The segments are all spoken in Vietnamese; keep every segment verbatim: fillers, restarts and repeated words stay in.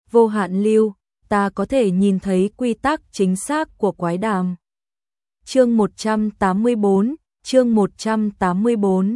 vô hạn lưu, ta có thể nhìn thấy quy tắc chính xác của quái đàm. Chương một trăm tám mươi tư, chương một trăm tám mươi tư.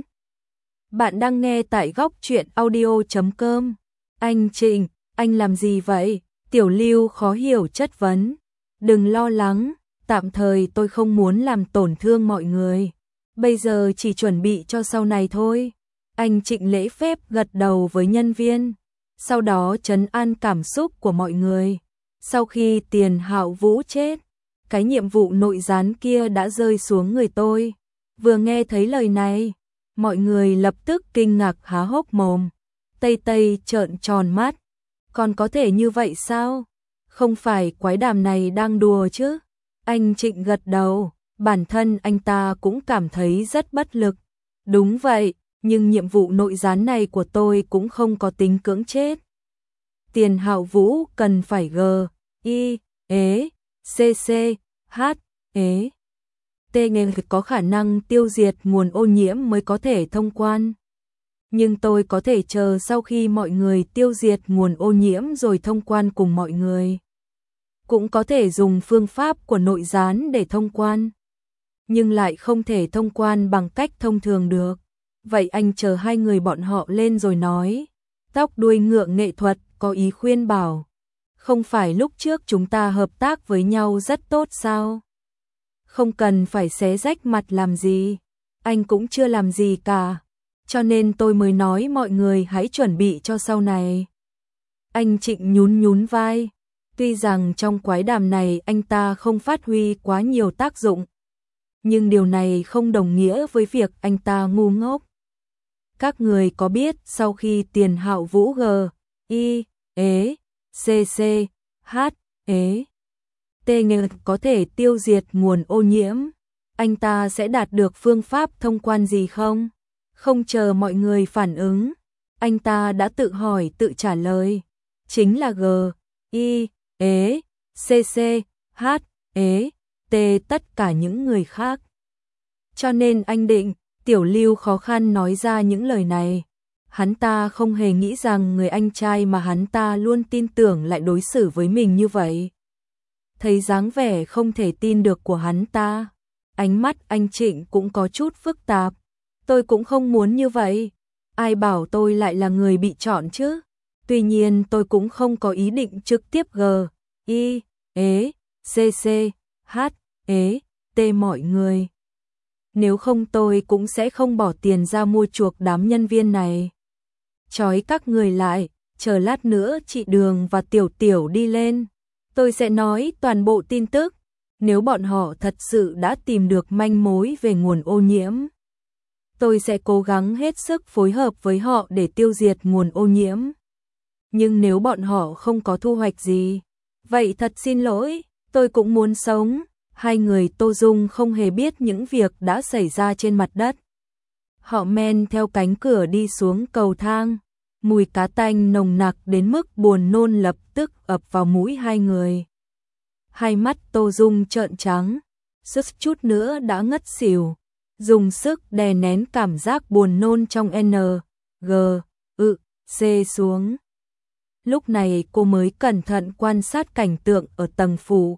Bạn đang nghe tại góc truyện audio chấm com. Anh Trịnh, anh làm gì vậy? Tiểu Lưu khó hiểu chất vấn. Đừng lo lắng, tạm thời tôi không muốn làm tổn thương mọi người. Bây giờ chỉ chuẩn bị cho sau này thôi. Anh Trịnh lễ phép gật đầu với nhân viên, sau đó trấn an cảm xúc của mọi người. Sau khi Tiền Hạo Vũ chết, cái nhiệm vụ nội gián kia đã rơi xuống người tôi. Vừa nghe thấy lời này, mọi người lập tức kinh ngạc há hốc mồm. Tây Tây trợn tròn mắt. Còn có thể như vậy sao? Không phải quái đàm này đang đùa chứ? Anh Trịnh gật đầu, bản thân anh ta cũng cảm thấy rất bất lực. Đúng vậy, nhưng nhiệm vụ nội gián này của tôi cũng không có tính cưỡng chết. Tiền Hạo Vũ cần phải G, I, ế, C, C, H, ế. T nghề có khả năng tiêu diệt nguồn ô nhiễm mới có thể thông quan. Nhưng tôi có thể chờ sau khi mọi người tiêu diệt nguồn ô nhiễm rồi thông quan cùng mọi người. Cũng có thể dùng phương pháp của nội gián để thông quan. Nhưng lại không thể thông quan bằng cách thông thường được. Vậy anh chờ hai người bọn họ lên rồi nói. Tóc đuôi ngựa nghệ thuật có ý khuyên bảo. Không phải lúc trước chúng ta hợp tác với nhau rất tốt sao? Không cần phải xé rách mặt làm gì. Anh cũng chưa làm gì cả. Cho nên tôi mới nói mọi người hãy chuẩn bị cho sau này. Anh Trịnh nhún nhún vai. Tuy rằng trong quái đàm này anh ta không phát huy quá nhiều tác dụng. Nhưng điều này không đồng nghĩa với việc anh ta ngu ngốc. Các người có biết sau khi Tiền Hạo Vũ G, I, ế, C, C, H, ế, T nghề có thể tiêu diệt nguồn ô nhiễm, anh ta sẽ đạt được phương pháp thông quan gì không? Không chờ mọi người phản ứng, anh ta đã tự hỏi tự trả lời. Chính là G, I, ế, C, C, H, ế, T tất cả những người khác. Cho nên anh định, Tiểu Lưu khó khăn nói ra những lời này. Hắn ta không hề nghĩ rằng người anh trai mà hắn ta luôn tin tưởng lại đối xử với mình như vậy. Thấy dáng vẻ không thể tin được của hắn ta, ánh mắt anh Trịnh cũng có chút phức tạp. Tôi cũng không muốn như vậy. Ai bảo tôi lại là người bị chọn chứ? Tuy nhiên tôi cũng không có ý định trực tiếp G, I, ế, C, C, H, ế, T mọi người. Nếu không tôi cũng sẽ không bỏ tiền ra mua chuộc đám nhân viên này. Chói các người lại, chờ lát nữa chị Đường và Tiểu Tiểu đi lên. Tôi sẽ nói toàn bộ tin tức. Nếu bọn họ thật sự đã tìm được manh mối về nguồn ô nhiễm, tôi sẽ cố gắng hết sức phối hợp với họ để tiêu diệt nguồn ô nhiễm. Nhưng nếu bọn họ không có thu hoạch gì, vậy thật xin lỗi, tôi cũng muốn sống. Hai người Tô Dung không hề biết những việc đã xảy ra trên mặt đất. Họ men theo cánh cửa đi xuống cầu thang. Mùi cá tanh nồng nặc đến mức buồn nôn lập tức ập vào mũi hai người. Hai mắt Tô Dung trợn trắng, suýt chút nữa đã ngất xỉu. Dùng sức đè nén cảm giác buồn nôn trong N, G, ự, C xuống. Lúc này cô mới cẩn thận quan sát cảnh tượng ở tầng phủ.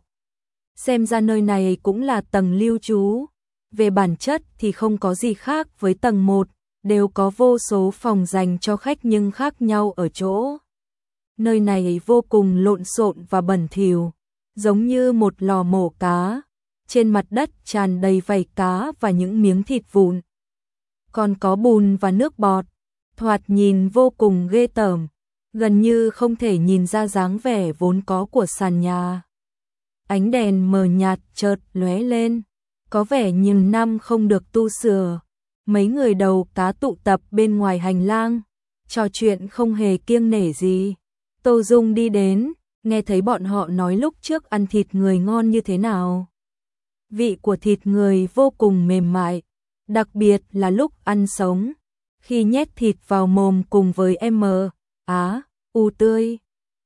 Xem ra nơi này cũng là tầng lưu trú. Về bản chất thì không có gì khác với tầng một, đều có vô số phòng dành cho khách nhưng khác nhau ở chỗ. Nơi này vô cùng lộn xộn và bẩn thỉu, giống như một lò mổ cá. Trên mặt đất tràn đầy vảy cá và những miếng thịt vụn. Còn có bùn và nước bọt, thoạt nhìn vô cùng ghê tởm, gần như không thể nhìn ra dáng vẻ vốn có của sàn nhà. Ánh đèn mờ nhạt chợt lóe lên, có vẻ nhiều năm không được tu sửa. Mấy người đầu cá tụ tập bên ngoài hành lang, trò chuyện không hề kiêng nể gì. Tô Dung đi đến, nghe thấy bọn họ nói lúc trước ăn thịt người ngon như thế nào. Vị của thịt người vô cùng mềm mại, đặc biệt là lúc ăn sống, khi nhét thịt vào mồm cùng với M, Á, U tươi.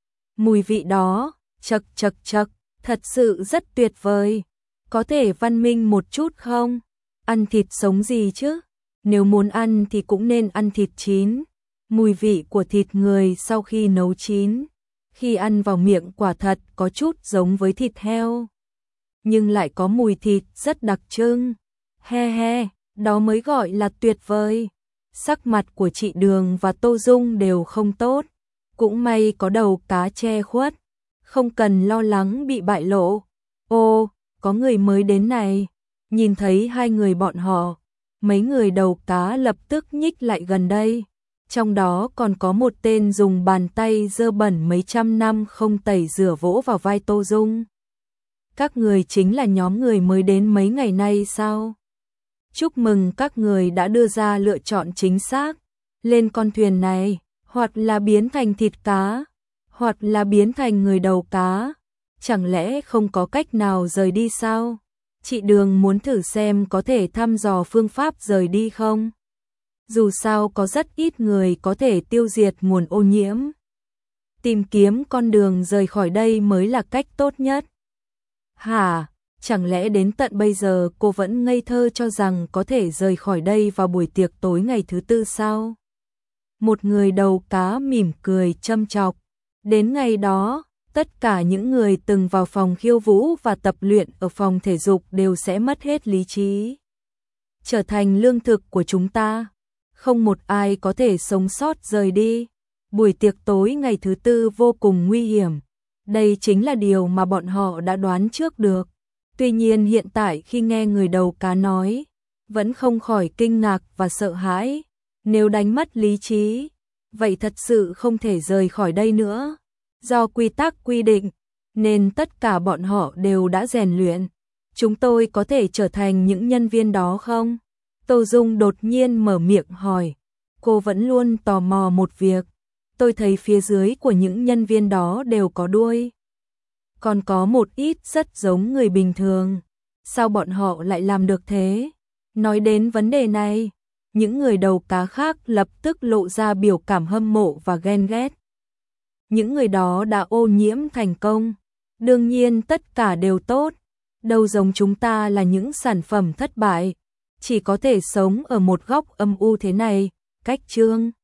Mùi vị đó, chật chật chật, thật sự rất tuyệt vời. Có thể văn minh một chút không? Ăn thịt sống gì chứ? Nếu muốn ăn thì cũng nên ăn thịt chín. Mùi vị của thịt người sau khi nấu chín, khi ăn vào miệng quả thật có chút giống với thịt heo, nhưng lại có mùi thịt rất đặc trưng. He he, đó mới gọi là tuyệt vời. Sắc mặt của chị Đường và Tô Dung đều không tốt, cũng may có đầu cá che khuất, không cần lo lắng bị bại lộ. Ô, có người mới đến này. Nhìn thấy hai người bọn họ, mấy người đầu cá lập tức nhích lại gần đây. Trong đó còn có một tên dùng bàn tay dơ bẩn mấy trăm năm không tẩy rửa vỗ vào vai Tô Dung. Các người chính là nhóm người mới đến mấy ngày nay sao? Chúc mừng các người đã đưa ra lựa chọn chính xác. Lên con thuyền này, hoặc là biến thành thịt cá, hoặc là biến thành người đầu cá. Chẳng lẽ không có cách nào rời đi sao? Chị Đường muốn thử xem có thể thăm dò phương pháp rời đi không? Dù sao có rất ít người có thể tiêu diệt nguồn ô nhiễm. Tìm kiếm con đường rời khỏi đây mới là cách tốt nhất. Hả? Chẳng lẽ đến tận bây giờ cô vẫn ngây thơ cho rằng có thể rời khỏi đây vào buổi tiệc tối ngày thứ tư sao? Một người đầu cá mỉm cười châm chọc. Đến ngày đó, tất cả những người từng vào phòng khiêu vũ và tập luyện ở phòng thể dục đều sẽ mất hết lý trí, trở thành lương thực của chúng ta. Không một ai có thể sống sót rời đi. Buổi tiệc tối ngày thứ tư vô cùng nguy hiểm. Đây chính là điều mà bọn họ đã đoán trước được. Tuy nhiên hiện tại khi nghe người đầu cá nói, vẫn không khỏi kinh ngạc và sợ hãi. Nếu đánh mất lý trí, vậy thật sự không thể rời khỏi đây nữa. Do quy tắc quy định, nên tất cả bọn họ đều đã rèn luyện. Chúng tôi có thể trở thành những nhân viên đó không? Tô Dung đột nhiên mở miệng hỏi. Cô vẫn luôn tò mò một việc. Tôi thấy phía dưới của những nhân viên đó đều có đuôi. Còn có một ít rất giống người bình thường. Sao bọn họ lại làm được thế? Nói đến vấn đề này, những người đầu cá khác lập tức lộ ra biểu cảm hâm mộ và ghen ghét. Những người đó đã ô nhiễm thành công. Đương nhiên tất cả đều tốt. Đâu giống chúng ta là những sản phẩm thất bại, chỉ có thể sống ở một góc âm u thế này. Cách chương